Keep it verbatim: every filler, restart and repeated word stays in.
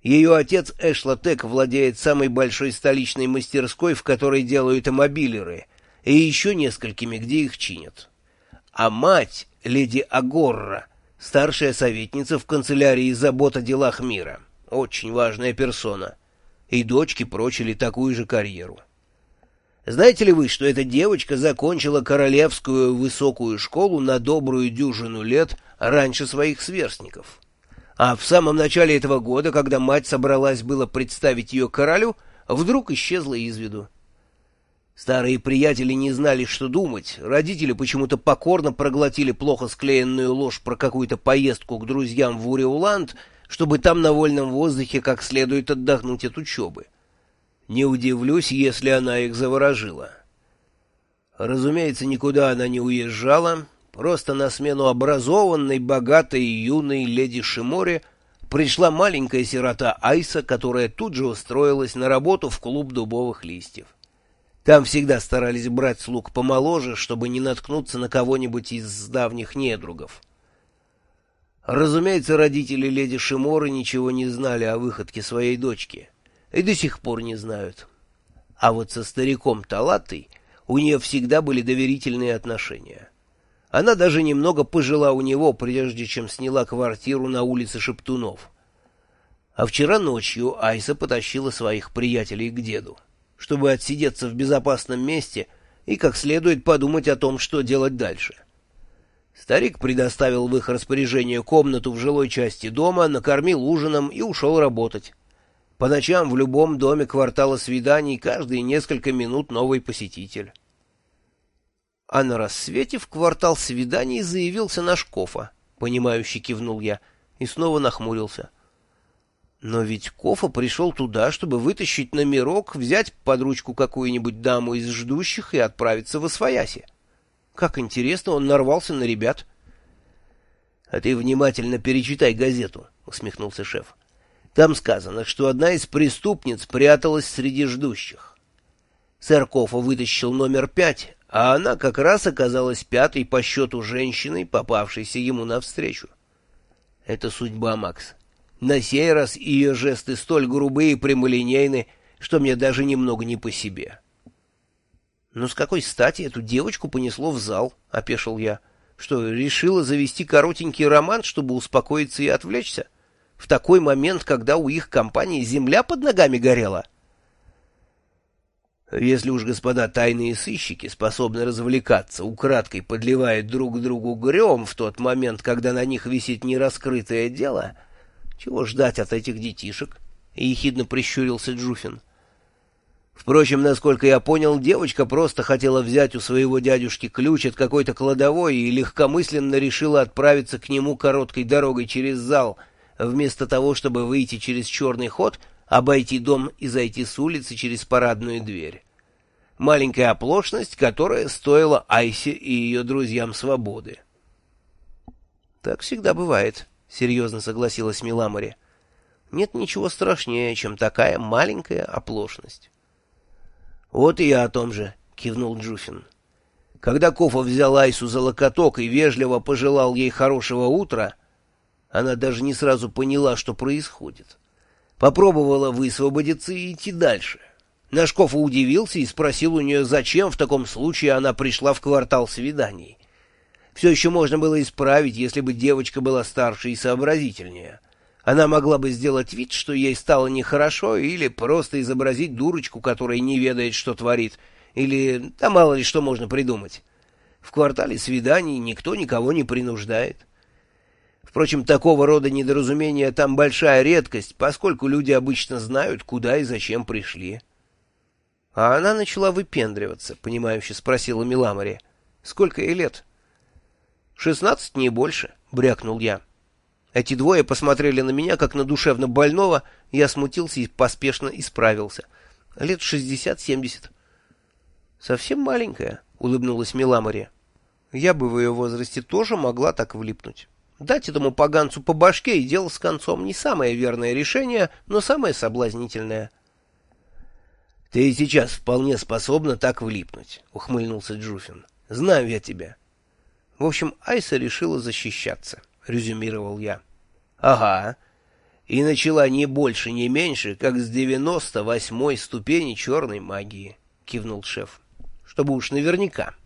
Ее отец Эшлатек владеет самой большой столичной мастерской, в которой делают мобилеры, и еще несколькими, где их чинят. А мать, леди Агорра, старшая советница в канцелярии забот о делах мира. Очень важная персона. И дочки прочили такую же карьеру. Знаете ли вы, что эта девочка закончила королевскую высокую школу на добрую дюжину лет раньше своих сверстников? А в самом начале этого года, когда мать собралась было представить ее королю, вдруг исчезла из виду. Старые приятели не знали, что думать. Родители почему-то покорно проглотили плохо склеенную ложь про какую-то поездку к друзьям в Уреуланд, чтобы там на вольном воздухе как следует отдохнуть от учебы. Не удивлюсь, если она их заворожила. Разумеется, никуда она не уезжала. Просто на смену образованной, богатой и юной леди Шиморе пришла маленькая сирота Айса, которая тут же устроилась на работу в клуб дубовых листьев. Там всегда старались брать слуг помоложе, чтобы не наткнуться на кого-нибудь из давних недругов. Разумеется, родители леди Шиморы ничего не знали о выходке своей дочки. И до сих пор не знают. А вот со стариком Талатой у нее всегда были доверительные отношения. Она даже немного пожила у него, прежде чем сняла квартиру на улице Шептунов. А вчера ночью Айса потащила своих приятелей к деду, чтобы отсидеться в безопасном месте и как следует подумать о том, что делать дальше. Старик предоставил в их распоряжение комнату в жилой части дома, накормил ужином и ушел работать. По ночам в любом доме квартала свиданий каждые несколько минут новый посетитель. А на рассвете в квартал свиданий заявился наш Кофа, понимающе кивнул я, и снова нахмурился. Но ведь Кофа пришел туда, чтобы вытащить номерок, взять под ручку какую-нибудь даму из ждущих и отправиться в Освояси. Как интересно, он нарвался на ребят. — А ты внимательно перечитай газету, — усмехнулся шеф. Там сказано, что одна из преступниц пряталась среди ждущих. Сэр Кофа вытащил номер пять, а она как раз оказалась пятой по счету женщиной, попавшейся ему навстречу. Это судьба, Макс. На сей раз ее жесты столь грубые и прямолинейны, что мне даже немного не по себе. — Но с какой стати эту девочку понесло в зал? — опешил я. — Что, решила завести коротенький роман, чтобы успокоиться и отвлечься? В такой момент, когда у их компании земля под ногами горела? Если уж господа тайные сыщики способны развлекаться, украдкой подливая друг другу грем в тот момент, когда на них висит нераскрытое дело, чего ждать от этих детишек? И ехидно прищурился Джуфин. Впрочем, насколько я понял, девочка просто хотела взять у своего дядюшки ключ от какой-то кладовой и легкомысленно решила отправиться к нему короткой дорогой через зал, вместо того, чтобы выйти через черный ход, обойти дом и зайти с улицы через парадную дверь. Маленькая оплошность, которая стоила Айсе и ее друзьям свободы. — Так всегда бывает, — серьезно согласилась Миламори. — Нет ничего страшнее, чем такая маленькая оплошность. — Вот и я о том же, — кивнул Джуфин. Когда Кофа взял Айсу за локоток и вежливо пожелал ей хорошего утра, она даже не сразу поняла, что происходит. Попробовала высвободиться и идти дальше. Наш Кофа удивился и спросил у нее, зачем в таком случае она пришла в квартал свиданий. Все еще можно было исправить, если бы девочка была старше и сообразительнее. Она могла бы сделать вид, что ей стало нехорошо, или просто изобразить дурочку, которая не ведает, что творит, или да мало ли что можно придумать. В квартале свиданий никто никого не принуждает. Впрочем, такого рода недоразумения там большая редкость, поскольку люди обычно знают, куда и зачем пришли. — А она начала выпендриваться, — понимающе спросила Миламори. — Сколько ей лет? — Шестнадцать, не больше, — брякнул я. Эти двое посмотрели на меня, как на душевно больного, я смутился и поспешно исправился. Лет шестьдесят-семьдесят. — Совсем маленькая, — улыбнулась Миламори. Я бы в ее возрасте тоже могла так влипнуть. Дать этому поганцу по башке и дело с концом не самое верное решение, но самое соблазнительное. — Ты и сейчас вполне способна так влипнуть, — ухмыльнулся Джуфин. — Знаю я тебя. В общем, Айса решила защищаться, — резюмировал я. — Ага. и начала не больше, не меньше, как с девяносто восьмой ступени черной магии, — кивнул шеф, — чтобы уж наверняка.